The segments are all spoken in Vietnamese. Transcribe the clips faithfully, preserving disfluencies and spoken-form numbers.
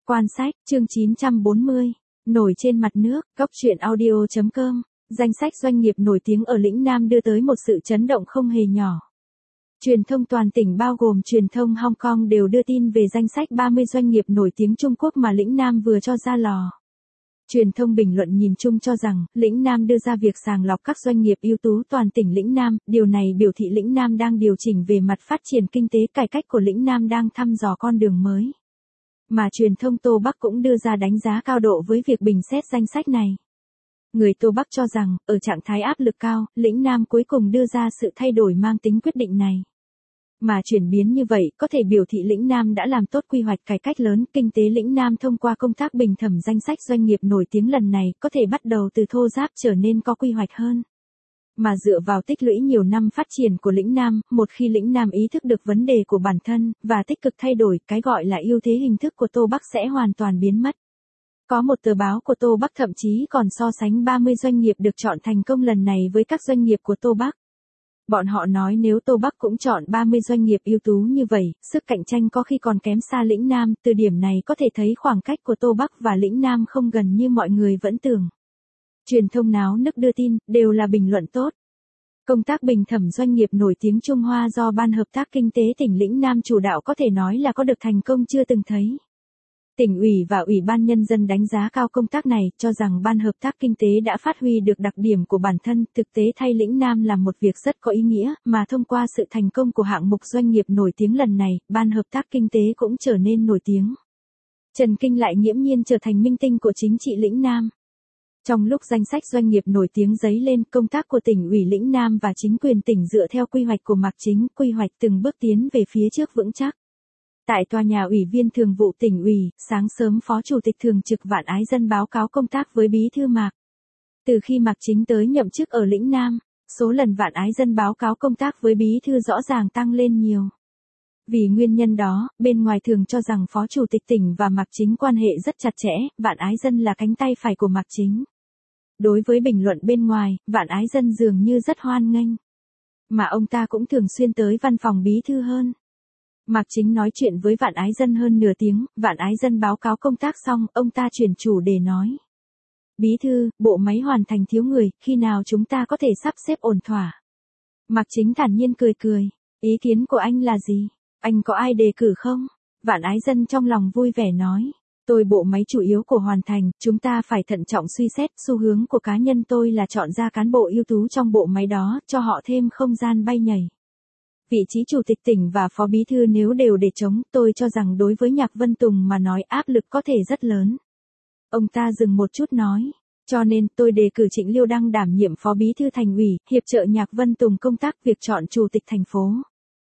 Quan sách, chương chín trăm bốn mươi, nổi trên mặt nước, Cốc truyện audio chấm com, danh sách doanh nghiệp nổi tiếng ở lĩnh Nam đưa tới một sự chấn động không hề nhỏ. Truyền thông toàn tỉnh bao gồm truyền thông Hong Kong đều đưa tin về danh sách ba mươi doanh nghiệp nổi tiếng Trung Quốc mà lĩnh Nam vừa cho ra lò. Truyền thông bình luận nhìn chung cho rằng, lĩnh Nam đưa ra việc sàng lọc các doanh nghiệp ưu tú toàn tỉnh lĩnh Nam, điều này biểu thị lĩnh Nam đang điều chỉnh về mặt phát triển kinh tế, cải cách của lĩnh Nam đang thăm dò con đường mới. Mà truyền thông Tô Bắc cũng đưa ra đánh giá cao độ với việc bình xét danh sách này. Người Tô Bắc cho rằng, ở trạng thái áp lực cao, lĩnh Nam cuối cùng đưa ra sự thay đổi mang tính quyết định này. Mà chuyển biến như vậy có thể biểu thị lĩnh Nam đã làm tốt quy hoạch cải cách lớn, kinh tế lĩnh Nam thông qua công tác bình thẩm danh sách doanh nghiệp nổi tiếng lần này có thể bắt đầu từ thô ráp trở nên có quy hoạch hơn. Mà dựa vào tích lũy nhiều năm phát triển của lĩnh Nam, một khi lĩnh Nam ý thức được vấn đề của bản thân, và tích cực thay đổi, cái gọi là ưu thế hình thức của Tô Bắc sẽ hoàn toàn biến mất. Có một tờ báo của Tô Bắc thậm chí còn so sánh ba mươi doanh nghiệp được chọn thành công lần này với các doanh nghiệp của Tô Bắc. Bọn họ nói nếu Tô Bắc cũng chọn ba mươi doanh nghiệp ưu tú như vậy, sức cạnh tranh có khi còn kém xa lĩnh Nam, từ điểm này có thể thấy khoảng cách của Tô Bắc và lĩnh Nam không gần như mọi người vẫn tưởng. Truyền thông náo nức đưa tin, đều là bình luận tốt. Công tác bình thẩm doanh nghiệp nổi tiếng Trung Hoa do Ban Hợp tác Kinh tế tỉnh lĩnh Nam chủ đạo có thể nói là có được thành công chưa từng thấy. Tỉnh ủy và Ủy ban Nhân dân đánh giá cao công tác này, cho rằng Ban Hợp tác Kinh tế đã phát huy được đặc điểm của bản thân, thực tế thay lĩnh Nam làm một việc rất có ý nghĩa, mà thông qua sự thành công của hạng mục doanh nghiệp nổi tiếng lần này, Ban Hợp tác Kinh tế cũng trở nên nổi tiếng. Trần Kinh lại nghiễm nhiên trở thành minh tinh của chính trị lĩnh Nam. Trong lúc danh sách doanh nghiệp nổi tiếng dấy lên, công tác của tỉnh ủy lĩnh Nam và chính quyền tỉnh dựa theo quy hoạch của Mạc Chính, quy hoạch từng bước tiến về phía trước vững chắc. Tại tòa nhà Ủy viên Thường vụ tỉnh ủy, sáng sớm Phó Chủ tịch Thường trực Vạn Ái Dân báo cáo công tác với Bí thư Mạc. Từ khi Mạc Chính tới nhậm chức ở lĩnh Nam, số lần Vạn Ái Dân báo cáo công tác với Bí thư rõ ràng tăng lên nhiều. Vì nguyên nhân đó, bên ngoài thường cho rằng Phó Chủ tịch tỉnh và Mạc Chính quan hệ rất chặt chẽ, Vạn Ái Dân là cánh tay phải của Mạc Chính. Đối với bình luận bên ngoài, Vạn Ái Dân dường như rất hoan nghênh. Mà ông ta cũng thường xuyên tới văn phòng Bí thư hơn. Mạc Chính nói chuyện với Vạn Ái Dân hơn nửa tiếng, Vạn Ái Dân báo cáo công tác xong, ông ta chuyển chủ đề nói. Bí thư, bộ máy hoàn thành thiếu người, khi nào chúng ta có thể sắp xếp ổn thỏa? Mạc Chính thản nhiên cười cười, ý kiến của anh là gì? Anh có ai đề cử không? Vạn Ái Dân trong lòng vui vẻ nói. Tôi bộ máy chủ yếu của hoàn thành, chúng ta phải thận trọng suy xét, xu hướng của cá nhân tôi là chọn ra cán bộ ưu tú trong bộ máy đó, cho họ thêm không gian bay nhảy. Vị trí chủ tịch tỉnh và phó bí thư nếu đều để trống, tôi cho rằng đối với Nhạc Vân Tùng mà nói áp lực có thể rất lớn. Ông ta dừng một chút nói, cho nên tôi đề cử Trịnh Liêu Đăng đảm nhiệm phó bí thư thành ủy, hiệp trợ Nhạc Vân Tùng công tác việc chọn chủ tịch thành phố.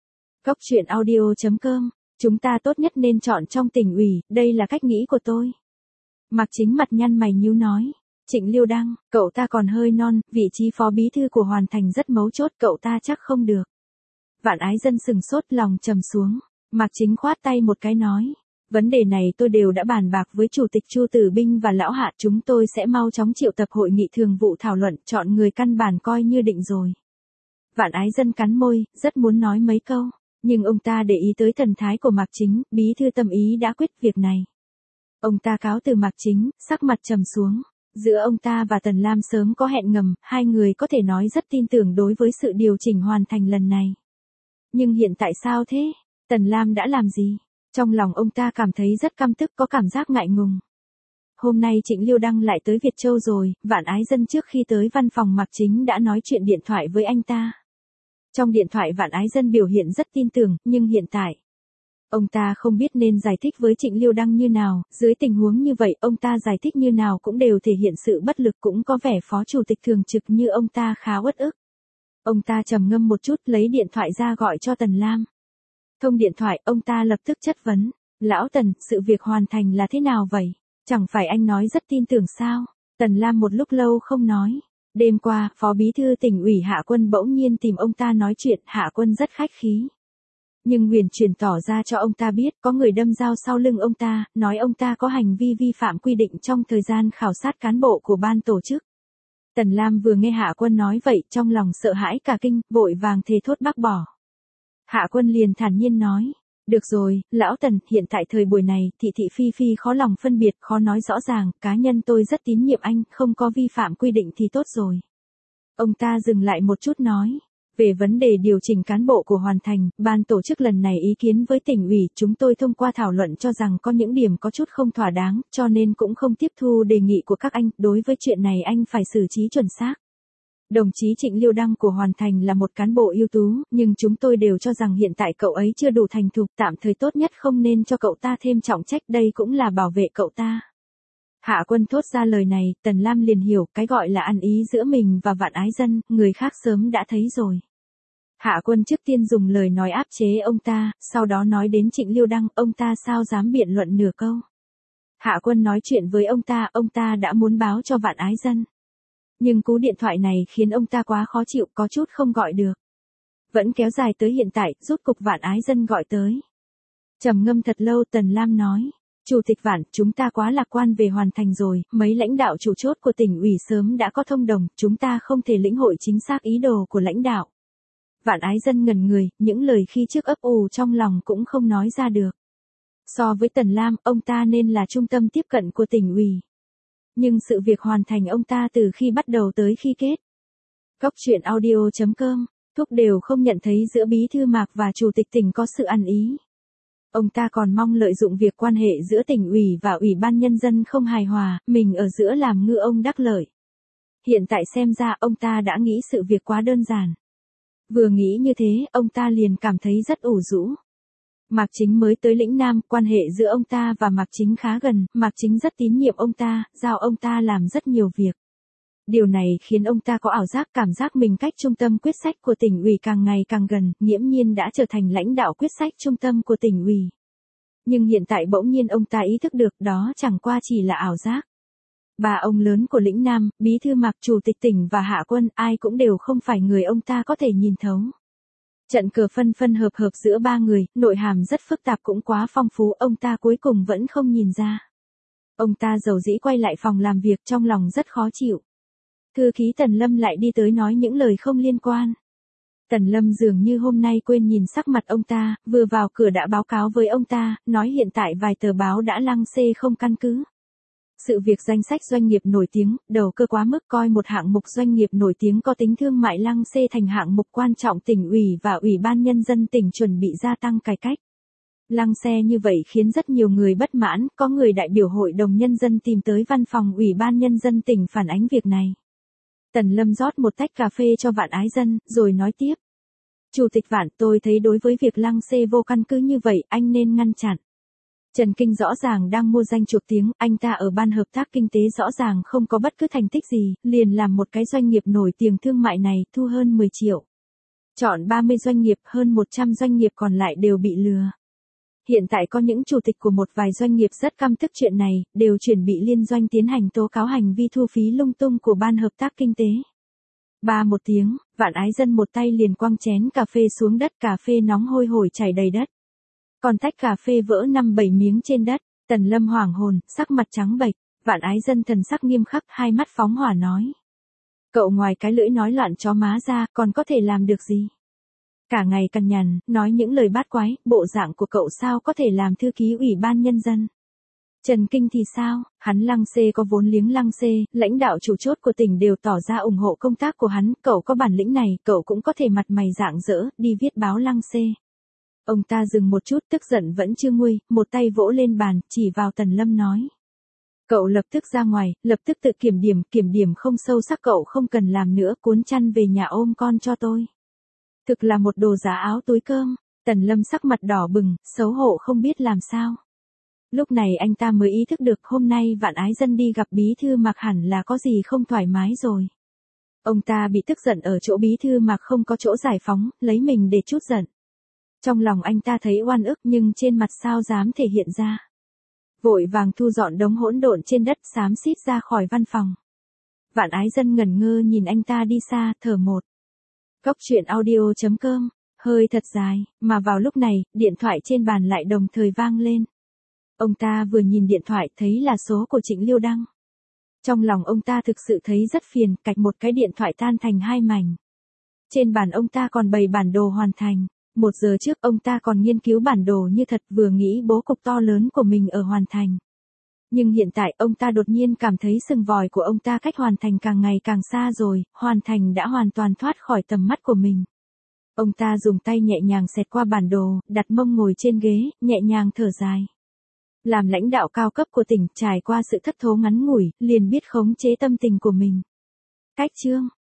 Cốc truyện audio chấm com, chúng ta tốt nhất nên chọn trong tỉnh ủy, đây là cách nghĩ của tôi. Mạc Chính mặt nhăn mày nhíu nói, Trịnh Liêu Đăng, cậu ta còn hơi non, vị trí phó bí thư của Hoàn Thành rất mấu chốt, cậu ta chắc không được. Vạn Ái Dân sừng sốt, lòng trầm xuống. Mạc Chính khoát tay một cái nói, vấn đề này tôi đều đã bàn bạc với Chủ tịch Chu Tử Binh và Lão Hạ, chúng tôi sẽ mau chóng triệu tập hội nghị thường vụ thảo luận, chọn người căn bản coi như định rồi. Vạn Ái Dân cắn môi, rất muốn nói mấy câu, nhưng ông ta để ý tới thần thái của Mạc Chính, bí thư tâm ý đã quyết việc này. Ông ta cáo từ Mạc Chính, sắc mặt trầm xuống. Giữa ông ta và Tần Lam sớm có hẹn ngầm, hai người có thể nói rất tin tưởng đối với sự điều chỉnh hoàn thành lần này. Nhưng hiện tại sao thế? Tần Lam đã làm gì? Trong lòng ông ta cảm thấy rất căm tức, có cảm giác ngại ngùng. Hôm nay Trịnh Liêu Đăng lại tới Việt Châu rồi, Vạn Ái Dân trước khi tới văn phòng Mạc Chính đã nói chuyện điện thoại với anh ta. Trong điện thoại Vạn Ái Dân biểu hiện rất tin tưởng, nhưng hiện tại, ông ta không biết nên giải thích với Trịnh Liêu Đăng như nào, dưới tình huống như vậy ông ta giải thích như nào cũng đều thể hiện sự bất lực, cũng có vẻ phó chủ tịch thường trực như ông ta khá uất ức. Ông ta trầm ngâm một chút lấy điện thoại ra gọi cho Tần Lam. Thông điện thoại, ông ta lập tức chất vấn. Lão Tần, sự việc hoàn thành là thế nào vậy? Chẳng phải anh nói rất tin tưởng sao? Tần Lam một lúc lâu không nói. Đêm qua, Phó Bí thư tỉnh ủy Hạ Quân bỗng nhiên tìm ông ta nói chuyện, Hạ Quân rất khách khí. Nhưng huyền truyền tỏ ra cho ông ta biết có người đâm dao sau lưng ông ta, nói ông ta có hành vi vi phạm quy định trong thời gian khảo sát cán bộ của ban tổ chức. Tần Lam vừa nghe Hạ Quân nói vậy, trong lòng sợ hãi cả kinh, vội vàng thề thốt bác bỏ. Hạ Quân liền thản nhiên nói, Được rồi, lão Tần, hiện tại thời buổi này, thị thị phi phi khó lòng phân biệt, khó nói rõ ràng, cá nhân tôi rất tín nhiệm anh, không có vi phạm quy định thì tốt rồi. Ông ta dừng lại một chút nói. Về vấn đề điều chỉnh cán bộ của Hoàn Thành, ban tổ chức lần này ý kiến với tỉnh ủy, chúng tôi thông qua thảo luận cho rằng có những điểm có chút không thỏa đáng, cho nên cũng không tiếp thu đề nghị của các anh, đối với chuyện này anh phải xử trí chuẩn xác. Đồng chí Trịnh Liêu Đăng của Hoàn Thành là một cán bộ ưu tú, nhưng chúng tôi đều cho rằng hiện tại cậu ấy chưa đủ thành thục, tạm thời tốt nhất không nên cho cậu ta thêm trọng trách, đây cũng là bảo vệ cậu ta. Hạ Quân thốt ra lời này, Tần Lam liền hiểu, cái gọi là ăn ý giữa mình và Vạn Ái Dân, người khác sớm đã thấy rồi. Hạ Quân trước tiên dùng lời nói áp chế ông ta, sau đó nói đến Trịnh Liêu Đăng, ông ta sao dám biện luận nửa câu. Hạ Quân nói chuyện với ông ta, ông ta đã muốn báo cho Vạn Ái Dân. Nhưng cú điện thoại này khiến ông ta quá khó chịu, có chút không gọi được. Vẫn kéo dài tới hiện tại, rốt cục Vạn Ái Dân gọi tới. Trầm ngâm thật lâu, Tần Lam nói. Chủ tịch Vạn, chúng ta quá lạc quan về Hoàn Thành rồi, mấy lãnh đạo chủ chốt của tỉnh ủy sớm đã có thông đồng, chúng ta không thể lĩnh hội chính xác ý đồ của lãnh đạo. Vạn Ái Dân ngẩn người, những lời khi trước ấp ủ trong lòng cũng không nói ra được. So với Tần Lam, ông ta nên là trung tâm tiếp cận của tỉnh ủy. Nhưng sự việc Hoàn Thành ông ta từ khi bắt đầu tới khi kết. Góc truyện audio chấm com, Thúc đều không nhận thấy giữa bí thư Mạc và chủ tịch tỉnh có sự ăn ý. Ông ta còn mong lợi dụng việc quan hệ giữa tỉnh ủy và ủy ban nhân dân không hài hòa, mình ở giữa làm ngư ông đắc lợi. Hiện tại xem ra ông ta đã nghĩ sự việc quá đơn giản. Vừa nghĩ như thế, ông ta liền cảm thấy rất ủ rũ. Mạc Chính mới tới lĩnh Nam, quan hệ giữa ông ta và Mạc Chính khá gần, Mạc Chính rất tín nhiệm ông ta, giao ông ta làm rất nhiều việc. Điều này khiến ông ta có ảo giác cảm giác mình cách trung tâm quyết sách của tỉnh ủy càng ngày càng gần, nghiễm nhiên đã trở thành lãnh đạo quyết sách trung tâm của tỉnh ủy. Nhưng hiện tại bỗng nhiên ông ta ý thức được đó chẳng qua chỉ là ảo giác. Ba ông lớn của lĩnh Nam, bí thư Mạc, chủ tịch tỉnh và Hạ Quân, ai cũng đều không phải người ông ta có thể nhìn thấu. Trận cờ phân phân hợp hợp giữa ba người, nội hàm rất phức tạp cũng quá phong phú, ông ta cuối cùng vẫn không nhìn ra. Ông ta dầu dĩ quay lại phòng làm việc, trong lòng rất khó chịu. Thư ký Tần Lâm lại đi tới nói những lời không liên quan. Tần Lâm dường như hôm nay quên nhìn sắc mặt ông ta, vừa vào cửa đã báo cáo với ông ta, nói hiện tại vài tờ báo đã lăng xê không căn cứ. Sự việc danh sách doanh nghiệp nổi tiếng, đầu cơ quá mức coi một hạng mục doanh nghiệp nổi tiếng có tính thương mại lăng xê thành hạng mục quan trọng, tỉnh ủy và ủy ban nhân dân tỉnh chuẩn bị gia tăng cải cách. Lăng xê như vậy khiến rất nhiều người bất mãn, có người đại biểu hội đồng nhân dân tìm tới văn phòng ủy ban nhân dân tỉnh phản ánh việc này. Tần Lâm rót một tách cà phê cho Vạn Ái Dân, rồi nói tiếp. Chủ tịch Vạn, tôi thấy đối với việc lăng xê vô căn cứ như vậy, anh nên ngăn chặn. Trần Kinh rõ ràng đang mua danh chuộc tiếng, anh ta ở ban hợp tác kinh tế rõ ràng không có bất cứ thành tích gì, liền làm một cái doanh nghiệp nổi tiếng thương mại này, thu hơn mười triệu. Chọn ba mươi doanh nghiệp, hơn một trăm doanh nghiệp còn lại đều bị lừa. Hiện tại có những chủ tịch của một vài doanh nghiệp rất căm tức chuyện này, đều chuẩn bị liên doanh tiến hành tố cáo hành vi thu phí lung tung của ban hợp tác kinh tế. Ba một tiếng, Vạn Ái Dân một tay liền quăng chén cà phê xuống đất, cà phê nóng hôi hổi chảy đầy đất. Còn tách cà phê vỡ năm bảy miếng trên đất, Tần Lâm hoảng hồn, sắc mặt trắng bệch, Vạn Ái Dân thần sắc nghiêm khắc, hai mắt phóng hỏa nói. Cậu ngoài cái lưỡi nói loạn chó má ra, còn có thể làm được gì? Cả ngày cằn nhằn, nói những lời bát quái, bộ dạng của cậu sao có thể làm thư ký ủy ban nhân dân? Trần Kinh thì sao, hắn lăng xê có vốn liếng lăng xê, lãnh đạo chủ chốt của tỉnh đều tỏ ra ủng hộ công tác của hắn, cậu có bản lĩnh này, cậu cũng có thể mặt mày rạng rỡ, đi viết báo lăng xê. Ông ta dừng một chút, tức giận vẫn chưa nguôi, một tay vỗ lên bàn, chỉ vào Tần Lâm nói. Cậu lập tức ra ngoài, lập tức tự kiểm điểm, kiểm điểm không sâu sắc cậu không cần làm nữa, cuốn chăn về nhà ôm con cho tôi. Thực là một đồ giá áo túi cơm, Tần Lâm sắc mặt đỏ bừng, xấu hổ không biết làm sao. Lúc này anh ta mới ý thức được hôm nay Vạn Ái Dân đi gặp bí thư Mạc hẳn là có gì không thoải mái rồi. Ông ta bị tức giận ở chỗ bí thư Mạc không có chỗ giải phóng, lấy mình để trút giận. Trong lòng anh ta thấy oan ức nhưng trên mặt sao dám thể hiện ra. Vội vàng thu dọn đống hỗn độn trên đất, xám xít ra khỏi văn phòng. Vạn Ái Dân ngẩn ngơ nhìn anh ta đi xa, thở một. Góc truyện audio chấm com, hơi thật dài, mà vào lúc này, điện thoại trên bàn lại đồng thời vang lên. Ông ta vừa nhìn điện thoại thấy là số của Trịnh Liêu Đăng. Trong lòng ông ta thực sự thấy rất phiền, cạch một cái điện thoại tan thành hai mảnh. Trên bàn ông ta còn bày bản đồ Hoàn Thành. Một giờ trước ông ta còn nghiên cứu bản đồ như thật, vừa nghĩ bố cục to lớn của mình ở Hoàn Thành. Nhưng hiện tại ông ta đột nhiên cảm thấy sừng vòi của ông ta cách Hoàn Thành càng ngày càng xa rồi, Hoàn Thành đã hoàn toàn thoát khỏi tầm mắt của mình. Ông ta dùng tay nhẹ nhàng xẹt qua bản đồ, đặt mông ngồi trên ghế, nhẹ nhàng thở dài. Làm lãnh đạo cao cấp của tỉnh, trải qua sự thất thố ngắn ngủi, liền biết khống chế tâm tình của mình. Cách chương